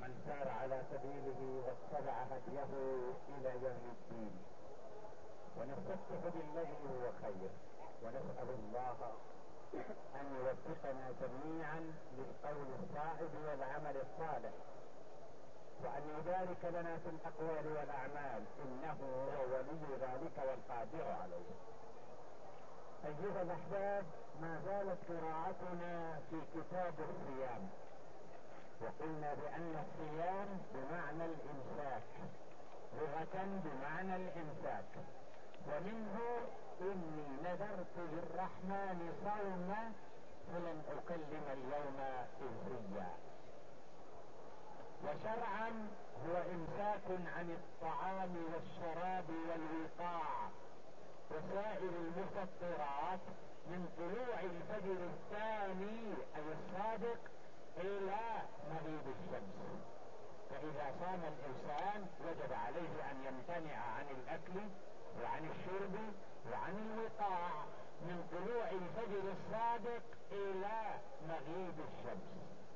ومن سار على سبيله واتبع هديه الى يوم الدين. ونستفتح بالذي هو خير، ونسأل الله ان يوفقنا جميعا للقول الصائب والعمل الصالح، وان يبارك لنا في الاقوال والاعمال، انه هو ولي ذلك والقادر عليه. ايها الاحباب، ما زالت قراءتنا في كتاب الصيام، وقلنا بان الصيام بمعنى الامساك، لغة بمعنى الامساك، ومنه اني نذرت للرحمن صوما فلن اكلم اليوم انسيا. وشرعا هو امساك عن الطعام والشراب والوقاع وسائر المفطرات من طلوع الفجر الثاني اي الصادق الى مغيب الشمس. فاذا صام الانسان وجب عليه ان يمتنع عن الاكل وعن الشرب وعن الوقاع من طلوع الفجر الصادق الى مغيب الشمس.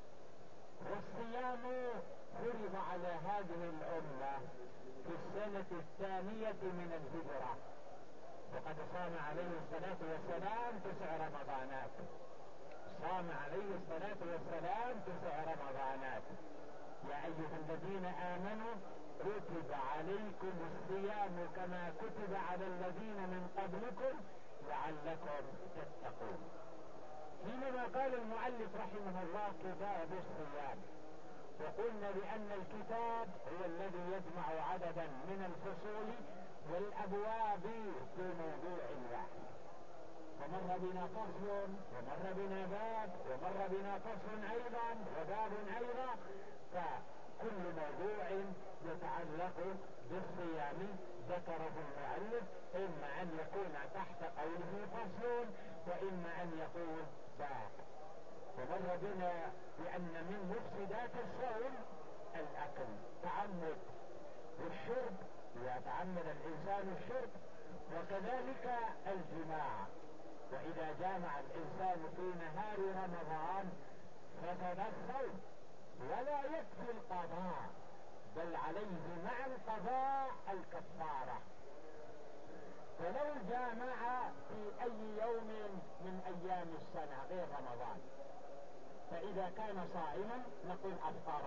والصيام فرض على هذه الامه في السنة الثانية من الهجرة، وقد صام عليه الصلاة والسلام 9 رمضانات. صام عليه الصلاة والسلام 9 رمضانات. يا ايها الذين امنوا كتب عليكم الصيام كما كتب على الذين من قبلكم لعلكم تتقون. حينما قال المؤلف رحمه الله كتاب الصيام، وقلنا بان الكتاب هو الذي يجمع عددا من الفصول والابواب في موضوع واحد، فمر بنا فصل ومر بنا باب ومر بنا فصل ايضا وباب ايضا، فكل موضوع يتعلق بالصيام ذكره المؤلف، اما ان يكون تحت قوله فصل واما ان يقول باب. ومر بنا بان من مفسدات الصوم الاكل، تعمد والشرب، يتعمد الانسان الشرب، وكذلك الجماع. واذا جامع الانسان في نهار رمضان فسد الصوم، ولا يكفي القضاء بل عليه مع القضاء الكفارة. فلو جامع في اي يوم من ايام السنة غير رمضان، فاذا كان صائما نقول افطر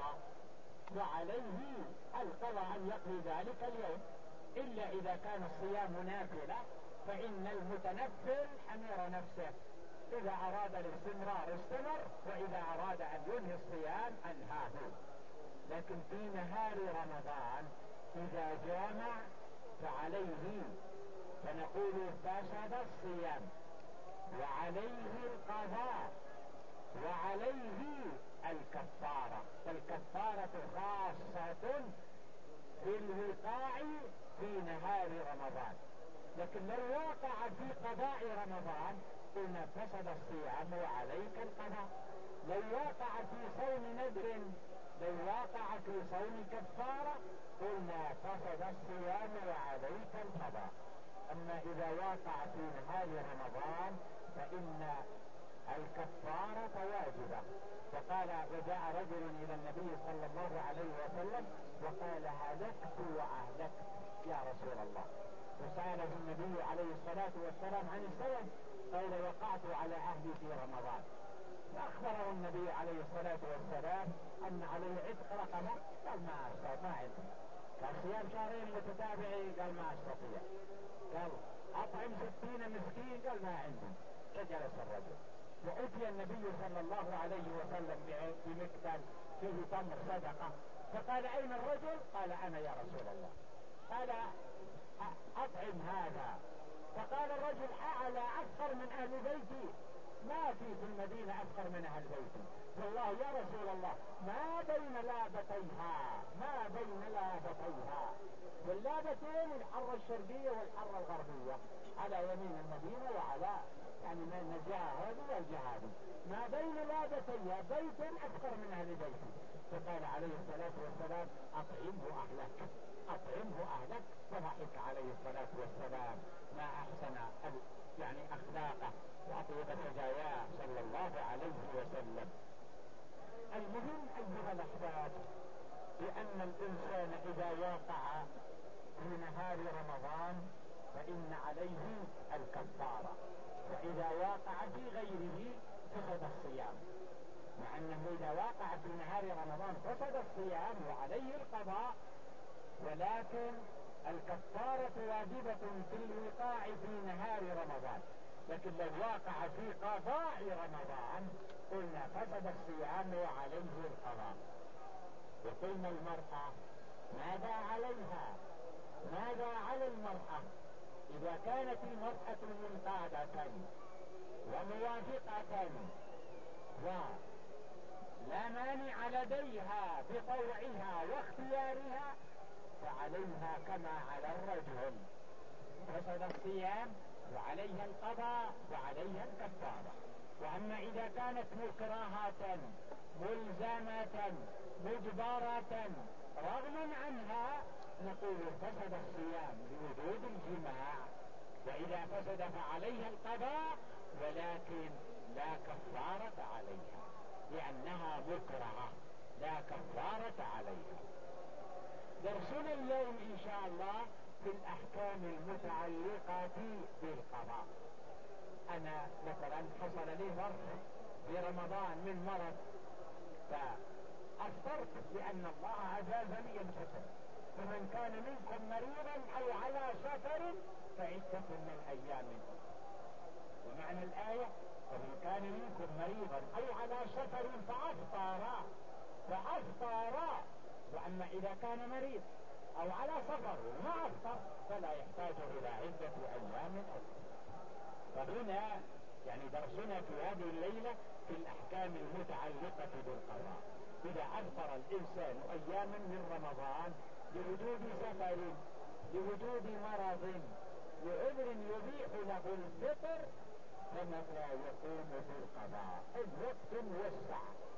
وعليه القضاء ان يقضي ذلك اليوم، الا اذا كان الصيام نافلة فان المتنفل حمير نفسه، اذا اراد الاستمرار استمر، واذا اراد ان ينهي الصيام انهاه. لكن في نهار رمضان اذا جامع فعليه، فنقول فسد الصيام وعليه القضاء وعليه الكفارة. فالكفارة خاصة في الوقاع في نهار رمضان، لكن لو وقع في قضاء رمضان قلنا فسد الصيام وعليك القضاء. لو وقع في صوم نذر، لو وقع في صوم كفارة قلنا فسد الصيام وعليك القضاء. اما اذا وقع في نهار رمضان فان الكفارة واجبة. فقال وجاء رجل الى النبي صلى الله عليه وسلم وقال هلكت واهلكت يا رسول الله، فسأله النبي عليه الصلاة والسلام عن السبب، قال وقعت على اهلي في رمضان. فاخبره النبي عليه الصلاة والسلام ان عليه عتق رقبة، قال ما استطيع، ما عندي. قال صيام 2 شهر متتابعين، قال ما استطيع. قال اطعم 60 مسكين، قال ما عندي. فجلس الرجل، وأتي النبي صلى الله عليه وسلم بمكتل فيه تمر صدقة، فقال أين الرجل؟ قال أنا يا رسول الله. قال أطعم هذا. فقال الرجل أعلى أفقر من أهل بيتي، ما في المدينة أفقر من أهل بيتي والله يا رسول الله، ما بين لابتيها، ما بين لابتيها، واللابتين الحرة الشرقية والحرة الغربية على يمين المدينة وعلى يعني من الجهة هذه والجهة هذه، ما بين لابتيها بيت أفقر من أهل بيتي. فقال عليه الصلاة والسلام أطعمه أهلك، أطعمه أهلك. فضحك عليه الصلاة والسلام، ما أحسن يعني أخلاقه وأطيب سجاياه صلى الله عليه وسلم. المهم أيها الأحباب، بأن الإنسان إذا واقع في نهار رمضان فإن عليه الكفارة، وإذا واقع في غيره فسد الصيام. مع أنه إذا واقع في نهار رمضان فسد الصيام وعليه القضاء، ولكن الكفارة واجبة في الوقاع في نهار رمضان. لكن لو واقع في قضاء رمضان قلنا فسد الصيام وعليه القضاء. وقلنا المرأة ماذا عليها؟ ماذا على المرأة إذا كانت المرأة منقادة وموافقة ولا مانع لديها بطوعها واختيارها فعليها كما على الرجل، فسد الصيام وعليها القضاء وعليها الكفارة. وأما إذا كانت مكرهة ملزمة مجبرة رغما عنها نقول فسد الصيام لوجود الجماع، وإذا فسد فعليها القضاء ولكن لا كفارة عليها لأنها مكرهة، لا كفارة عليها. درسنا اليوم إن شاء الله في الأحكام المتعلقة بالقضاء. أنا مثلا حصل لي ظرف في رمضان من مرض فأفطرت لأن الله أجاز لي الفطر، فمن كان منكم مريضا أو على سفر فعدة من أيام أخرى. ومعنى الآية فمن كان منكم مريضا أو على سفر فأفطر. وأما إذا كان مريض أو على سفر وما أفطر فلا يحتاج إلى عدة أيام أخرى. فهنا يعني درسنا في هذه الليلة في الأحكام المتعلقة بالقضاء. إذا أفطر الإنسان أياما من رمضان لوجود سفر لوجود مرض لعذر يبيح له الفطر فمتى يقوم بالقضاء؟ الوقت موسع،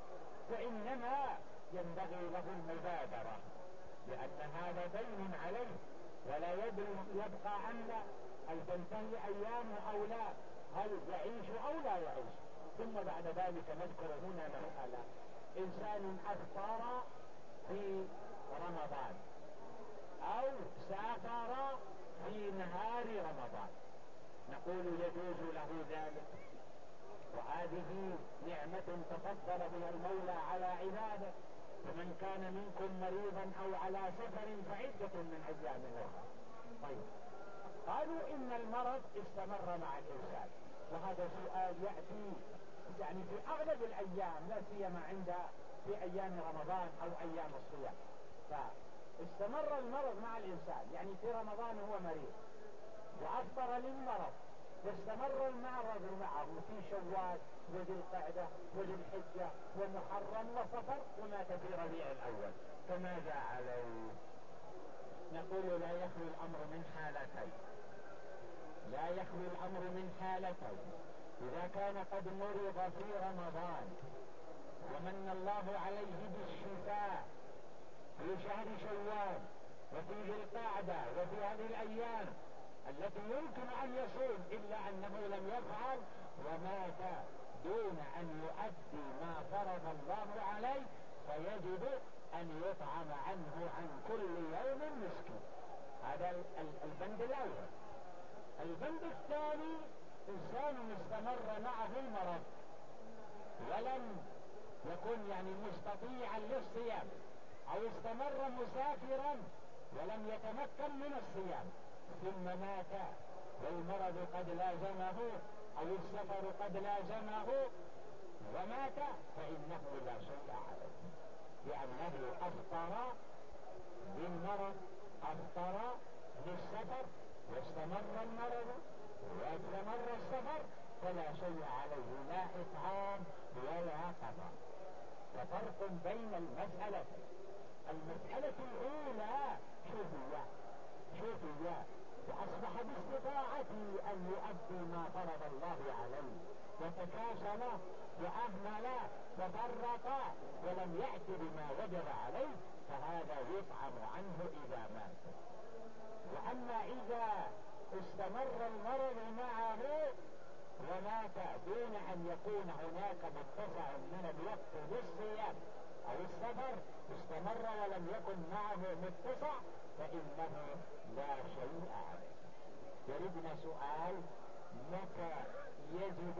وإنما ينبغي له المبادرة لأن هذا دين عليه ولا يبقى أن هل تنتهي أيامه أو لا، هل يعيش أو لا يعيش. ثم بعد ذلك نذكر هنا مسألة: إنسان أفطر في رمضان أو سافر في نهار رمضان نقول يجوز له ذلك، وهذه نعمة تفضل بها المولى على عباده. فمن كان منكم مريضا أو على سفر فعدة من أيام أخرى. طيب، قالوا إن المرض استمر مع الإنسان، وهذا سؤال يأتي يعني في أغلب الأيام لا سيما في أيام رمضان أو أيام الصيام. فاستمر المرض مع الإنسان، يعني في رمضان هو مريض وأفطر للمرض، واستمر المرض معه في شوال وذي القعدة وذي الحجة ومحرم وصفر ومات في ربيع الأول، فماذا عليه؟ نقول لا يخلو الأمر من حالتين. لا يخلو الأمر من حالتين: إذا كان قد مرض في رمضان ومن الله عليه بالشفاء في شهر شوال وفي ذي القعدة وفي هذه الأيام التي يمكن أن يصوم إلا أنه لم يفعل ومات دون أن يؤدي ما فرض الله عليه، فيجب أن يطعم عنه عن كل يوم مسكين. هذا البند الأول. البند الثاني: إنسان استمر معه المرض ولم يكن يعني مستطيعا للصيام، أو استمر مسافرا ولم يتمكن من الصيام ثم مات والمرض قد لازمه أو السفر قد لازمه ومات، فإنه لا شيء عليه، لأنه أفطر بالمرض، أفطر للسفر واستمر المرض واستمر السفر، فلا شيء عليه، لا إطعام ولا قضاء. ففرق بين المسألتين. المسألة الأولى شوفوا وأصبح باستطاعته أن يؤدي ما فرض الله عليه وتكاسل وأهمل وفرط ولم يأت بما وجب عليه، فهذا يطعم عنه إذا مات. وأما إذا استمر المرض معه ومات دون أن يكون هناك متسع من الوقت للصيام أو السفر استمر ولم يكن معه متسع فإنه لا شيء عليه. يردنا سؤال: متى يجب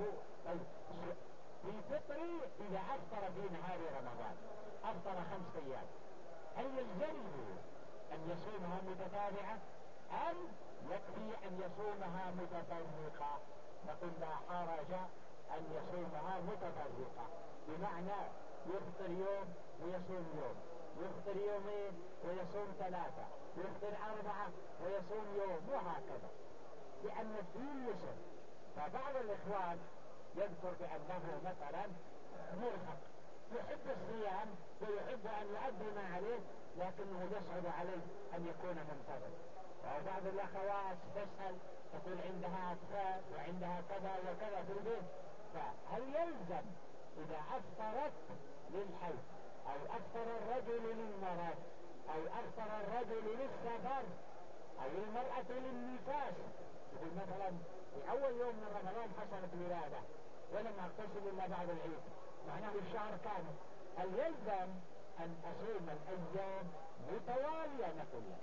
في فطر إذا أفطر في نهار رمضان، أفطر 5 أيام، هل يلزمه أن يصومها متتابعة أم يكفي أن يصومها متفرقة؟ نقول لا حرج أن يصومها متفرقة، بمعنى يفطر يوم ويصوم يوم، يفطر يومين ويصوم 3، يفطر 4 ويصوم يوم، وهكذا، لأن الدين يسر. فبعض الإخوان يذكر بأنه مثلا مرهق يحب الصيام ويحب أن يؤدي ما عليه، لكنه يصعب عليه أن يكون منتظم. وبعض الأخوات تسأل تقول عندها أطفال وعندها كذا وكذا في البيت، فهل يلزم إذا أفطرت للحيض أو أفطر الرجل للمرض أو أفطر الرجل للسفر أو المرأة للنفاس، يقول مثلا في أول يوم من رمضان حصلت ولادة ولم أغتسل إلا بعد العيد، معناه الشهر كامل، هل يلزم أن أصوم الأيام متوالية؟ نقول لا،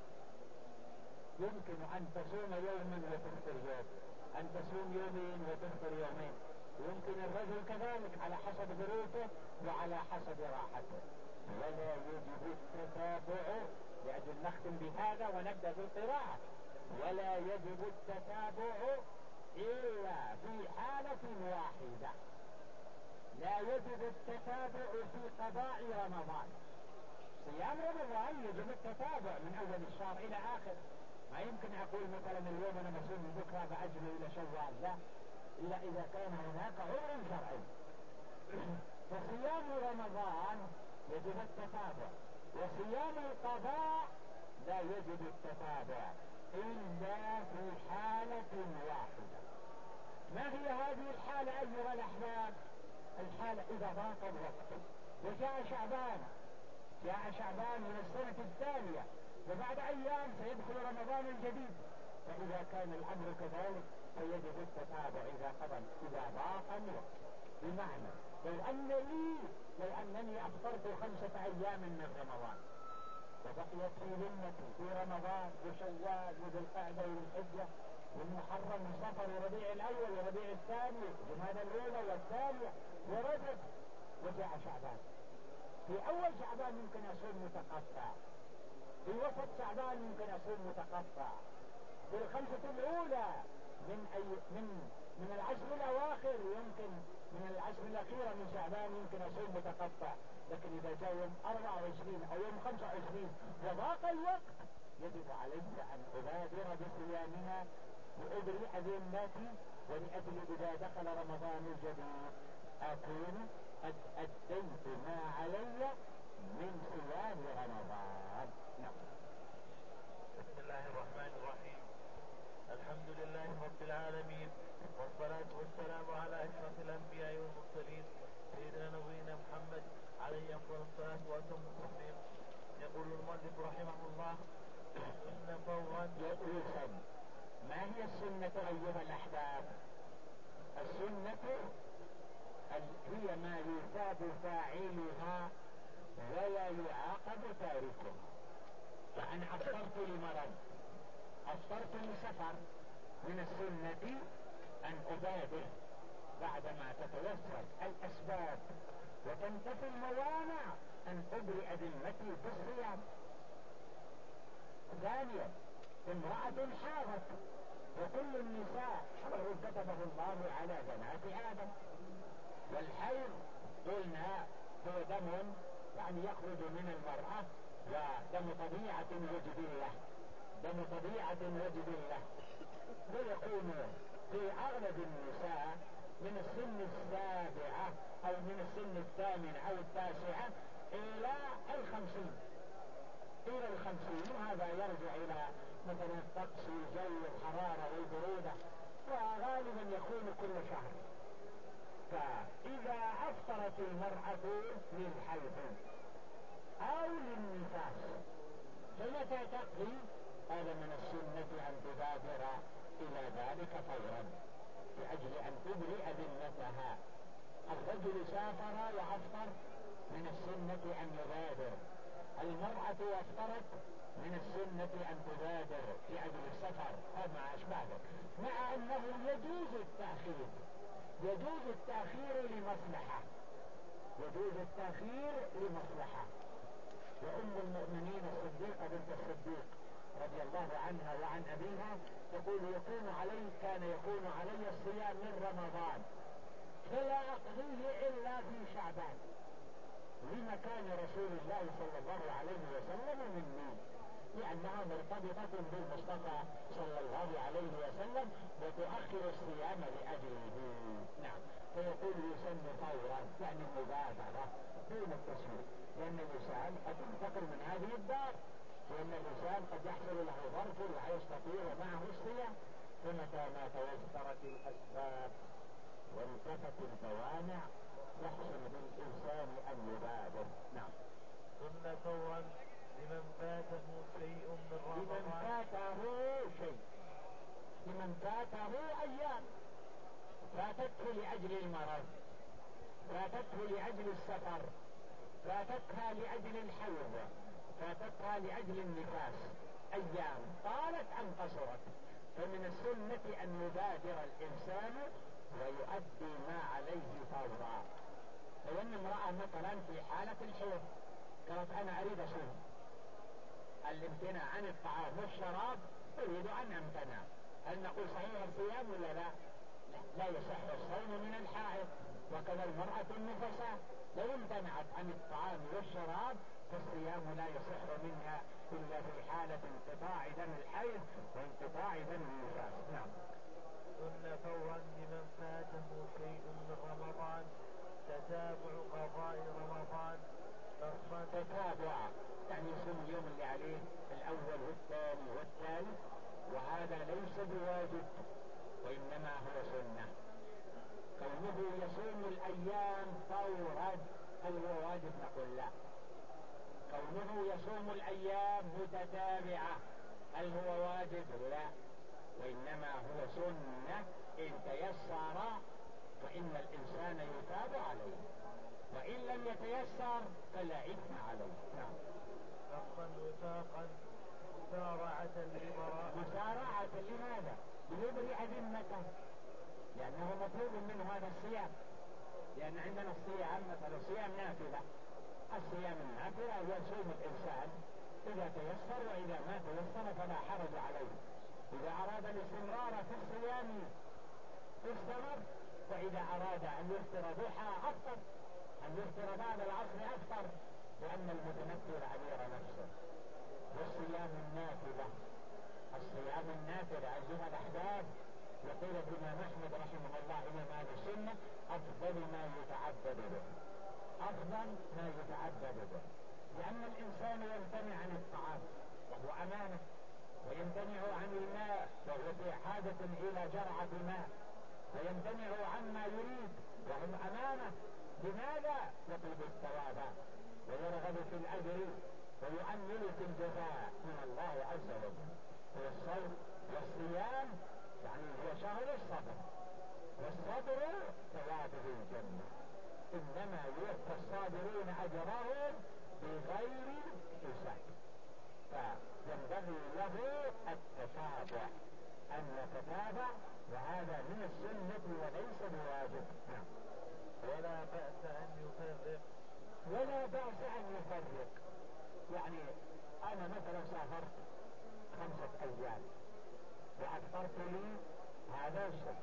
يمكن أن تصوم يوما وتفطر يوم، أن تصوم يومين وتفطر يومين، يمكن الرجل كذلك على حسب ظروفه وعلى حسب راحته. ولا يجب التتابع، لأجل نختم بهذا ونبدأ بالقراءة، ولا يجب التتابع إلا في حالة واحدة. لا يجب التتابع في قضاء رمضان. صيام رمضان يجب التتابع من أول الشهر إلى آخر، ما يمكن أقول مثلا اليوم أنا بصوم بكرة بأجل إلى شوال، لا، إلا إذا كان هناك عذر شرعي. فصيام رمضان يجب التتابع، وصيام القضاء لا يجب التتابع إلا في حالة واحدة. ما هي هذه الحالة أيها الأحباب؟ الحالة إذا ضاق الوقت وجاء شعبان، جاء شعبان من السنة الثانية وبعد أيام سيدخل رمضان الجديد، فإذا كان الأمر كذلك فيجب التتابع إذا ضاق الوقت. بمعنى لو أنني أفطرت 5 أيام من رمضان وبقيت في ذمتي في رمضان وشوال وذي القعدة والحجة والمحرم وصفر وربيع الأول وربيع الثاني وجمادى الأولى والثانية ورجب وجاء شعبان، في أول شعبان يمكن أصوم متقطع، في وسط شعبان يمكن أصوم متقطع، في الخمسة الأولى من العشر الأواخر يمكن، من العشر الأخيرة من شعبان يمكن أصوم متقطع، لكن إذا جاء يوم 24 أو يوم 25 وضاق الوقت يجب علي أن أبادر بصيامها وأبرئ ذمتي، ولأجل إذا دخل رمضان الجديد أكون قد أديت ما علي من صيام رمضان. نعم. بسم الله الرحمن الرحيم. الحمد لله رب العالمين، والصلاة والسلام على أشرف الأنبياء والمرسلين سيدنا نبينا محمد عليه أفضل الصلاة وأتم التسليم. يقول المؤلف رحمه الله: السنة فورا. ما هي السنة أيها الأحباب؟ السنة هي ما يثاب فاعلها ولا يعاقب تاركه. فأنا أفطرت لمرض، أفطرت لسفر، من السنة أن أبادر بعدما تتوفر الأسباب وتنتفي الموانع أن أبرئ ذمتي بالصيام. ثانيا امرأة حاضت، وكل النساء شرع كتبه الله على بنات آدم، والحيض قلنا هو دم يعني يخرج من المرأة، ودم طبيعة وجبلة، دم طبيعة وجبلة، ويكون في أغلب النساء من السن 7 أو من السن 8 أو 9 إلى 50، وهذا يرجع إلى مثلا الطقس والجو والحرارة والبرودة، وغالبا يكون كل شهر. فإذا أفطرت المرأة للحيض أو للنفاس فمتى تقضي؟ هذا من السنة أن تبادر إلى ذلك فورا لأجل أن تبرئ ذمتها. الرجل سافر وأفطر من السنة أن يبادر. المرأة وافطرت من السنة أن تبادر في أجل السفر أو ما أشبه ذلك، مع أنه يجوز التأخير، يجوز التأخير لمصلحة، يجوز التأخير لمصلحة. وأم المؤمنين الصديقة بنت الصديق رضي الله عنها وعن أبيها تقول كان يكون علي الصيام من رمضان فلا أقضيه إلا في شعبان لمكان رسول الله صلى الله عليه وسلم مني، لأنها مرتبطة بالمصطفى صلى الله عليه وسلم وتؤخر الصيام لأجله. نعم. فيقول يسن فورا يعني المبادرة دون التسويق، لأن الإنسان قد ينتقل من هذه الدار، لأن الإنسان قد يحصل له ظرف لا يستطيع معه الصيام، فمتى ما توفرت الأسباب وانتفت الموانع يحصل بالإنسان أن يبادر. نعم. سن فورا لمن فاته شيء من رمضان، لمن فاته شيء، لمن فاته أيام فاتته لأجل المرض، فاتته لأجل السفر، فاتتها لأجل الحيض، فاتتها لأجل النفاس، أيام طالت أم قصرت، فمن السنة أن يبادر الإنسان ويؤدي ما عليه فورا. فإن امرأة مثلا في حالة الحيض قالت أنا أريد أصوم، الامتناع عن الطعام والشراب أريد أن أمتنع، هل نقول صحيح الصيام ولا لا؟ لا يصح الصوم من الحائض. وكذا المرأة النفساء لو امتنعت عن الطعام والشراب فالصيام لا يصح منها إلا في حالة انقطاع دم الحيض وانقطاع دم النفاس. نعم. سن فورا لمن فاته شيء من رمضان تتابع قضاء رمضان، تتابع يعني يصوم اليوم اللي عليه الأول والثاني والثالث، وهذا ليس بواجب وإنما هو سنة. كونه يصوم الأيام فورا هل هو واجب؟ نقول لا. كونه يصوم الأيام متتابعة هل هو واجب؟ لا، وإنما هو سنة إن تيسر فإن الإنسان يتاب عليه، وإن لم يتيسر فلا إثم عليه. نعم. حقا وفاقا مسارعة للبراء. مسارعة لماذا؟ ليبرئ ذمته، لأنه مطلوب منه هذا الصيام، لأن عندنا الصيام مثلا صيام نافلة، الصيام النافلة يصوم الإنسان إذا تيسر، وإذا ما تيسر فلا حرج عليه. إذا أراد الاستمرار في الصيام استمر، وإذا أراد أن يفطر ضحى أفطر، أن يفطر بعد العصر أفطر، لأن المتنفل أمير نفسه. والصيام النافلة، الصيام النافلة أيها الأحباب يقول الإمام أحمد رحمه الله إمام أهل السنة أفضل ما يتعبد به، أفضل ما يتعبد به، لأن الإنسان يمتنع عن الطعام وهو أمانة، ويمتنع عن الماء وهو في حاجة إلى جرعة ماء، ويمتنع عما يريد وهم أمانة. لماذا؟ يطلب الثواب ويرغب في الأجر ويؤمل في الجزاء من الله عز وجل. والصوم والصيام يعني هو شهر الصبر، والصبر ثوابه الجنة، إنما يؤتى الصابرون أجرهم بغير حساب. فينبغي له التتابع، أن يتتابع، وهذا من السنة وليس بواجب. نعم. ولا بأس أن يفرق، ولا بأس أن يفرق، يعني أنا مثلا سافرت 5 أيام وأفطرت لي هذا الشيء،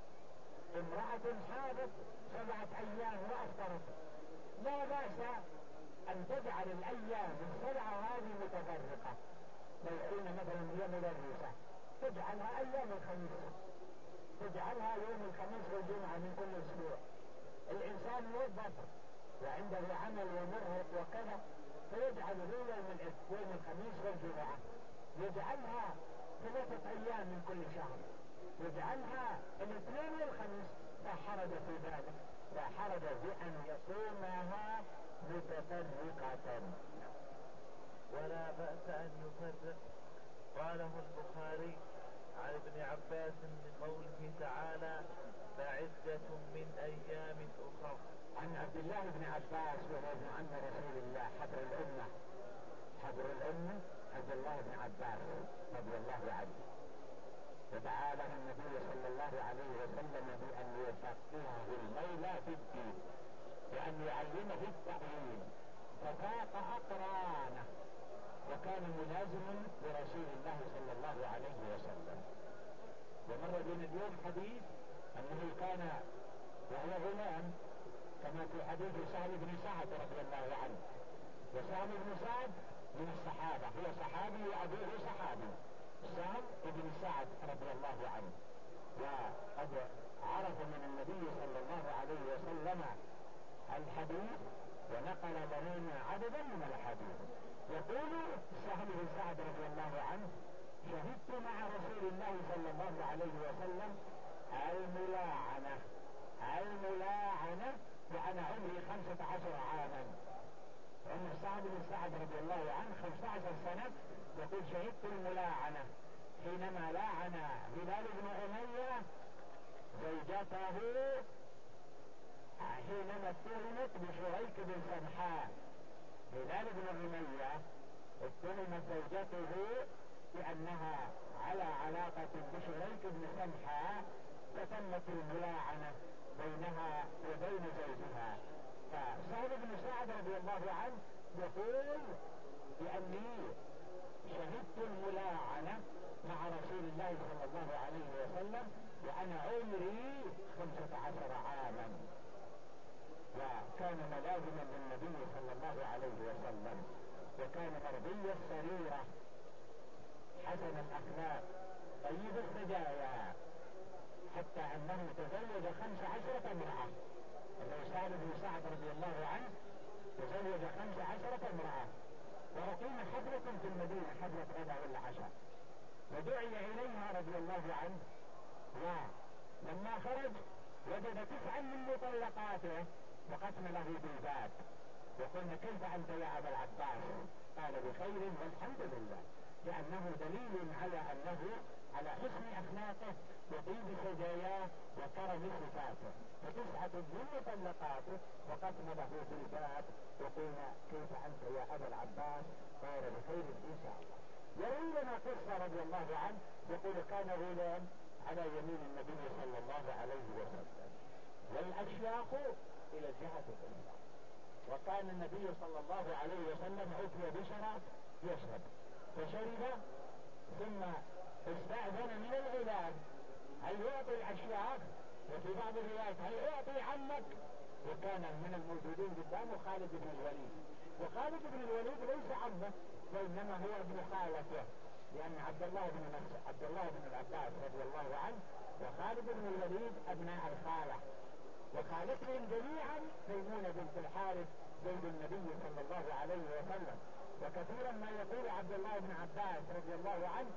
امرأة حاضت 7 أيام وأفطرت، لا بأس أن تجعل الأيام 7 هذه متفرقة. لو قلنا مثلا هي مدرسة تجعلها أيام الخميس، تجعلها يوم الخميس والجمعة من كل أسبوع. الإنسان موظف وعنده عمل ومرهق وكذا، فيجعل يوم الخميس والجمعة، يجعلها 3 أيام من كل شهر، يجعلها الاثنين والخميس، لا حرج في ذلك، لا حرج بأن يصومها متفرقة. ولا بأس أن يفرق. قاله البخاري عن ابن عباس من قوله تعالى فعدة من أيام أخر. عن عبد الله بن عباس وهو ابن عم رسول الله حبر الأمة عبد الله بن عباس رضي الله عنه، ودعا له النبي صلى الله عليه وسلم بأن يفقهه المولى في الدين وأن يعلمه التأويل، ففاق أقرانه وكان ملازما لرسول الله صلى الله عليه وسلم. ومر بنا اليوم حديث أنه كان وهو غلام كما في حديث سهل بن سعد رضي الله عنه، وسهل بن سعد من الصحابة، هو صحابي وأبوه صحابي، سهل بن سعد رضي الله عنه، وقد عرف من النبي صلى الله عليه وسلم الحديث ونقل لنا عددا من الحديث. يقول سهل بن سعد رضي الله عنه: شهدت مع رسول الله صلى الله عليه وسلم الملاعنة وأنا عمري 15 عاما. عمر سعد بن سعد رضي الله عنه 15 سنة. يقول: شهدت الملاعنة حينما لاعن هلال بن أمية زوجته حينما اتهمت بشريك بن سمحاء. هلال بن أمية اتهمت زوجته بأنها على علاقة بشريك بن سمحاء، فتمت الملاعنة بينها وبين زوجها. فسهل بن سعد رضي الله عنه يقول بأني شهدت الملاعنة مع رسول الله صلى الله عليه وسلم وأنا عمري 15 عاما، وكان ملازما للنبي صلى الله عليه وسلم، وكان مرضي السريرة حسن الأخلاق طيب السجايا، حتى أنه تزوج 15 امرأة. سهل بن سعد رضي الله عنه تزوج 15 امرأة، وأقيم حفلة في المدينة، حفلة غدا ولا عشاء، ودعي إليها رضي الله عنه، ولما خرج وجد 9 من مطلقاته وختم له بالباب، وقلنا: كيف أنت يا أبا العباس؟ قال: بخير والحمد لله، لأنه دليل على أنه على حسن أخلاقه وطيب سجاياه وكرم صفاته. ف9 من مطلقاته وختم له بالباب، وقلنا: كيف أنت يا أبا العباس؟ قال: بخير إن شاء الله. يروي لنا قصة رضي الله عنه، يقول: كان غلام على يمين النبي صلى الله عليه وسلم والأشياخ إلى الجهة الأخرى، وكان النبي صلى الله عليه وسلم عطي بشراب يشرب، فشرب ثم استأذن من الغلام: هل يعطي الأشياخ؟ وفي بعض الروايات: هل يعطي عمك؟ وكان من الموجودين قدامه خالد بن الوليد، وخالد بن الوليد ليس عمه وإنما هو ابن خالته، لأن عبد الله بن العباس رضي الله عنه وخالد بن الوليد أبناء الخالة، وخالتهم جميعا ميمونة بنت الحارث زوج النبي صلى الله عليه وسلم. وكثيرا ما يقول عبد الله بن عباس رضي الله عنه: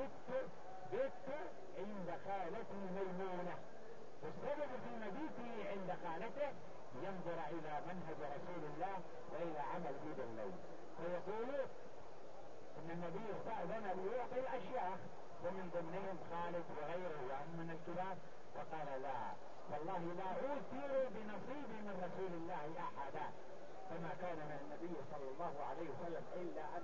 بت عند خالتي ميمونة. والسبب في مبيته عند خالته ينظر إلى منهج رسول الله وإلى عمل عيد الليل. فيقول إن النبي استأذن ليعطي الأشياخ، ومن ضمنهم خالد وغيره وهم من الكبار، فقال: لا والله لا أوثر بنصيبي من رسول الله أحدا. فما كان من النبي صلى الله عليه وسلم إلا أن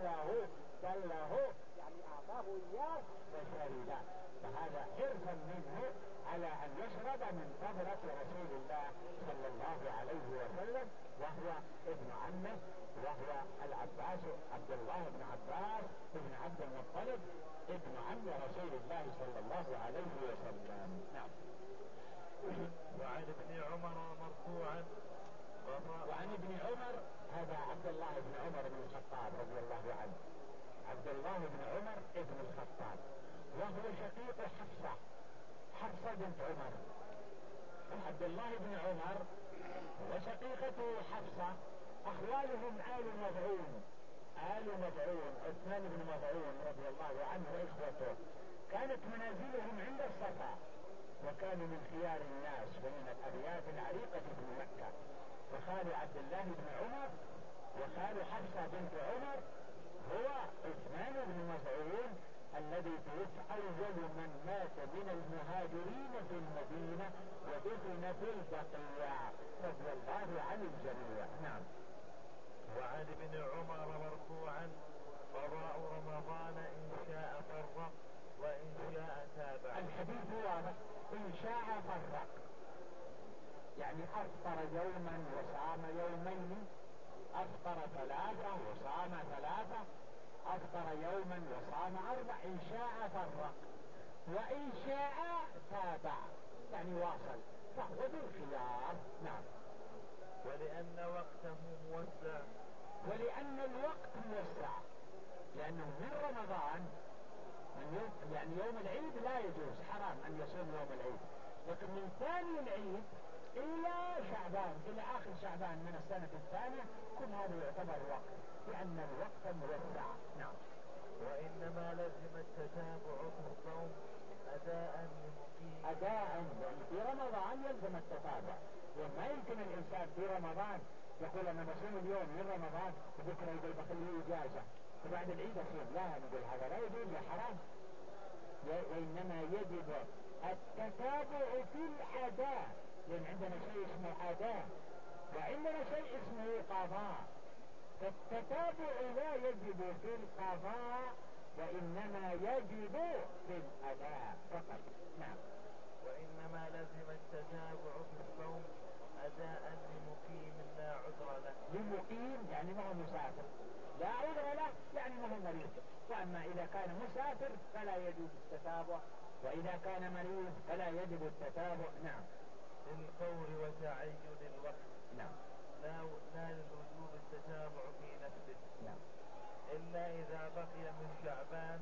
كله يعني أعطاه إياه وشرب. فهذا حرصا منه على أن يشرب من فضلة رسول الله صلى الله عليه وسلم، وهو ابن عمه، وهو العباس عبد الله بن عباس ابن عبد المطلب ابن عم رسول الله صلى الله عليه وسلم. نعم. وعن ابن عمر مرفوعا وعن ابن عمر، هذا عبد الله بن عمر بن الخطاب رضي الله عنه، عبد الله بن عمر ابن الخطاب، وهو شقيق حفصة بنت عمر. عبد الله بن عمر وشقيقته حفصة أخوالهم آل مضعون عثمان بن مضعون رضي الله عنه وإخوته، كانت منازلهم عند الصفا، وكانوا من خيار الناس ومن الأبيات العريقة في مكة. وخال عبد الله بن عمر وخال حفصة بنت عمر هو عثمان بن مضعون الذي توفي أول من مات من المهاجرين في المدينة ودفن في البقيع، رضي الله عن الجميع. نعم. وعن ابن عمر مرفوعا قضاء رمضان إن شاء فرق وإن شاء تابع. الحديث واضح، إن شاء فرق يعني أفطر يوما وصام يومين، أفطر ثلاثة وصام ثلاثة، أفطر يوما وصام أربع، إن شاء فرق، وإن شاء تابع يعني واصل، فهو بالخيار. نعم. ولأن وقته موسع، ولأن الوقت موسع، لأنه من رمضان من يوم يعني يوم العيد لا يجوز، حرام أن يصوم يوم العيد، لكن من ثاني العيد إلى شعبان، إلى آخر شعبان من السنة الثانية، كل هذا يعتبر وقت، لأن الوقت موسع. نعم. وإنما لزم التتابع في الصوم أداء لمقيم. أداء، في رمضان يلزم التتابع، وما يمكن الإنسان في رمضان يقول أنا بصوم اليوم من رمضان وبكرة يقول بخليه إجازة وبعد العيد أصوم، لا نقول هذا لا يجوز، يا حرام. وإنما يجب التتابع في الأداء، لأن عندنا شيء اسمه أداء وعندنا شيء اسمه قضاء، فالتتابع لا يجب في القضاء وإنما يجب في الأداء فقط. نعم. وإنما لزم التتابع في الصوم أداء لمقيم لا عذر له. لمقيم يعني ما هو مسافر، لا عذر له يعني ما هو مريض، وأما إذا كان مسافر فلا يجوز التتابع، وإذا كان مريض فلا يجب التتابع. نعم. للفور وتعين الوقت. نعم. لا للوجوب التتابع في نفسه. نعم. إلا إذا بقي من شعبان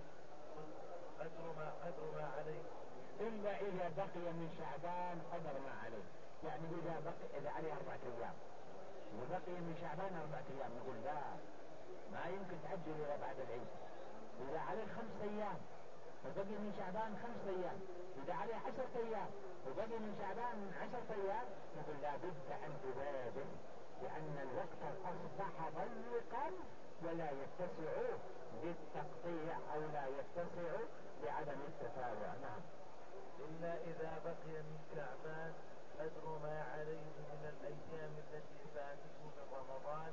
قدر ما عليه. إلا إذا بقي من شعبان قدر ما عليه، يعني إذا عليه 4 أيام وبقي من شعبان 4 أيام، نقول لا، ما يمكن تأجل إلى بعد العيد. إذا عليه 5 أيام وبقي من شعبان 5 أيام، إذا عليه 10 أيام وبقي من شعبان 10 أيام، نقول لا بد أن تبادر، لأن الوقت أصبح ضيقا ولا يتسع بالتقطيع أو لا يتسع بعدم التتابع. نعم. إلا إذا بقي من شعبان قدر ما عليه من الأيام التي فاتته من رمضان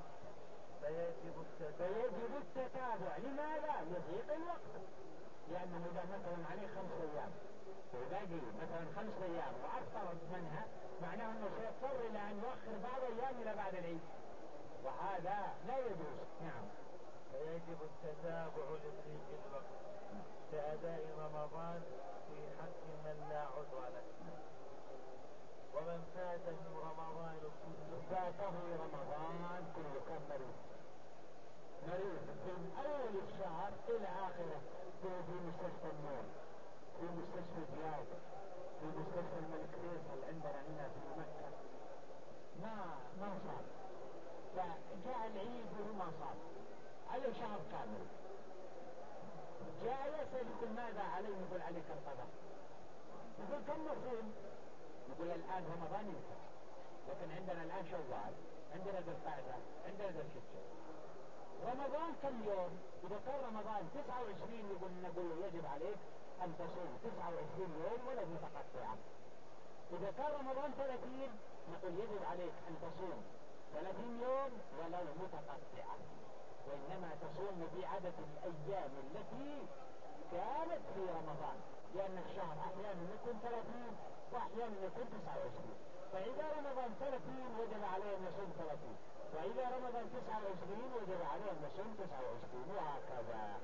فيجب التتابع. لماذا؟ لضيق الوقت، لأنه إذا مثلا عليه 5 أيام وباقي مثلا 5 أيام وأفطر منها، معناه أنه سيضطر إلى أن يؤخر بعض أيام إلى بعد العيد، وهذا لا يجوز. نعم. فيجب التتابع لضيق الوقت كأداء رمضان في حق من لا عذر له. ومن فاته رمضان كله، فاته رمضان كله كم مريض من أول الشهر إلى آخره، في مستشفى النور، في مستشفى زياد، في مستشفى الملك فيصل عندنا هنا في مكة، ما صار، فجاء العيد وهو ما صار عليه شهر كامل، جاء يسأل يقول ماذا عليه؟ يقول عليك القضاء. يقول كم نصوم؟ يقول الآن رمضان ينتهي، لكن عندنا الآن شوال، عندنا ذي القعدة، عندنا ذي الحجة. رمضان كم يوم؟ إذا كان رمضان 29 نقول يجب عليك أن تصوم 29 يوم ولو متقطعة. إذا كان رمضان 30 نقول يجب عليك أن تصوم 30 يوم ولو متقطعة، وإنما تصوم بعدد الأيام التي كانت في رمضان، لأن الشهر أحيانا يكون 30 وأحيانا يكون 29، فإذا رمضان 30 وجب عليه أن يصوم 30، وإذا رمضان 29 وجب عليه أن يصوم 29، وهكذا.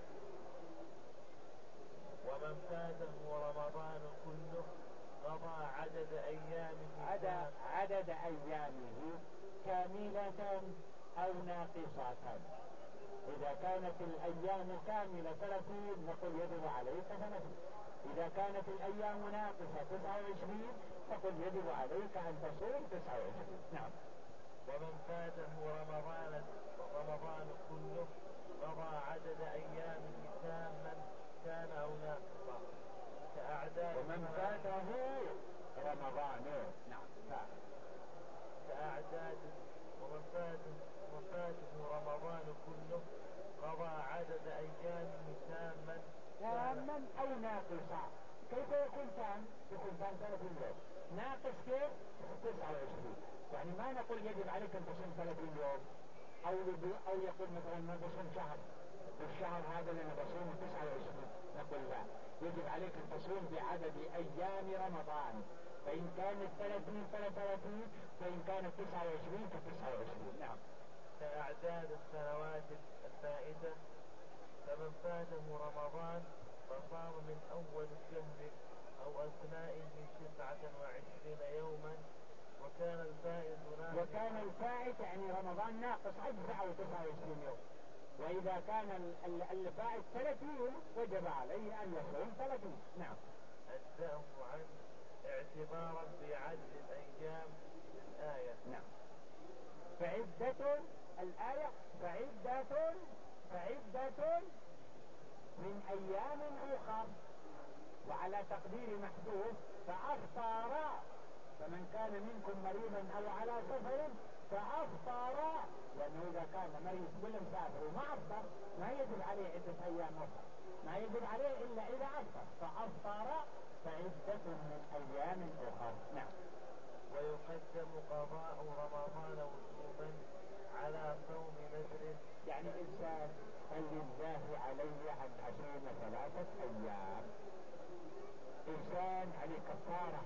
ومن فاته رمضان كله قضى عدد أيامه، عدد أيامه كاملة أو ناقصة. إذا كانت الأيام كاملة 30 نقول يجب عليك 30، إذا كانت الأيام ناقصة 29 فقل يجب عليك أن تصوم 29. نعم. ومن فاته رمضان كله قضى عدد أيامه تاما كان أو ناقصا كأعداد. ومن فاته رمضان، نعم، كأعداد. ومن فاته رمضان كله قضى عدد أيامه تاما أو ناقصا. كيف يكون تام؟ يكون تام 30 يوم، ناقص كيف 29. يعني ما نقول يجب عليك ان تصوم 30 يوم او يقول مثلا ما بصوم شهر والشهر هذا اللي انا بصومه 29. نقول لا، يجب عليك ان تصوم بعدد ايام رمضان، فان كانت 30 فلا 30، فان كانت 29 ف29. نعم. كأعداد السنوات الفائتة، فمن فاته رمضان فصام من أول الشهر أو أثنائه 29 يوما، وكان الفائت يعني رمضان ناقص أجزع 29 يوم، وإذا كان الفائت 30 وجب عليه أن يصوم 30. نعم. أجزأه عنه اعتبارا بعدد الأيام الآية. نعم. فعدة الآية فعدة من أيام أخر، وعلى تقدير محدود فأفطر، فمن كان منكم مريضا أو على سفر فأفطر، لأنه إذا كان مريض ولا مسافر وما أفطر ما يجب عليه عدة أيام أخرى، ما يجب عليه إلا إذا أفطر، فأفطر فعدة من أيام أخرى. نعم. ويقدم قضاء رمضان وجوبا على صوم نذر. يعني إنسان قال لله علي أن أصوم 3 أيام، إنسان عليه كفارة،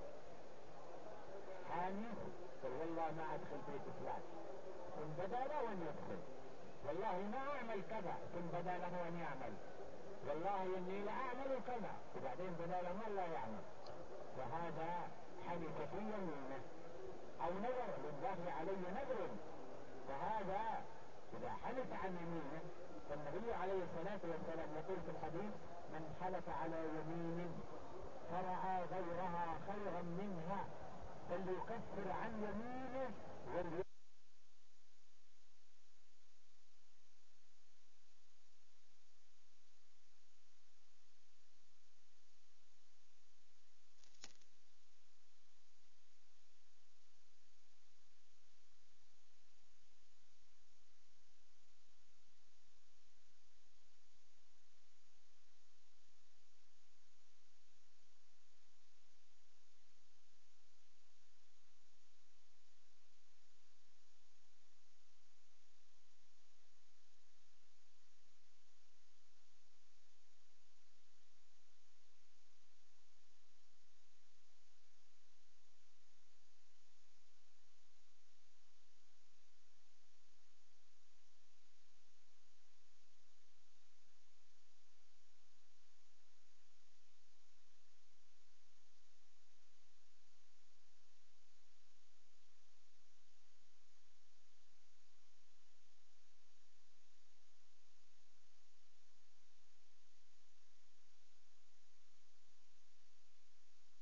حامل قل والله ما أدخل بيت فلان، ثم بدا له أن يدخل، والله ما أعمل كذا، ثم بدا له أن يعمل، والله إني لا أعمل كذا، وبعدين بدا له أن لا يعمل، فهذا حلف في يمينه، أو نذر لله علي نذر، فهذا إذا حلف عن يمينه، فالنبي عليه الصلاة والسلام يقول في الحديث من حلف على يمين فرأى غيرها خيرا منها فليكفر عن يمينه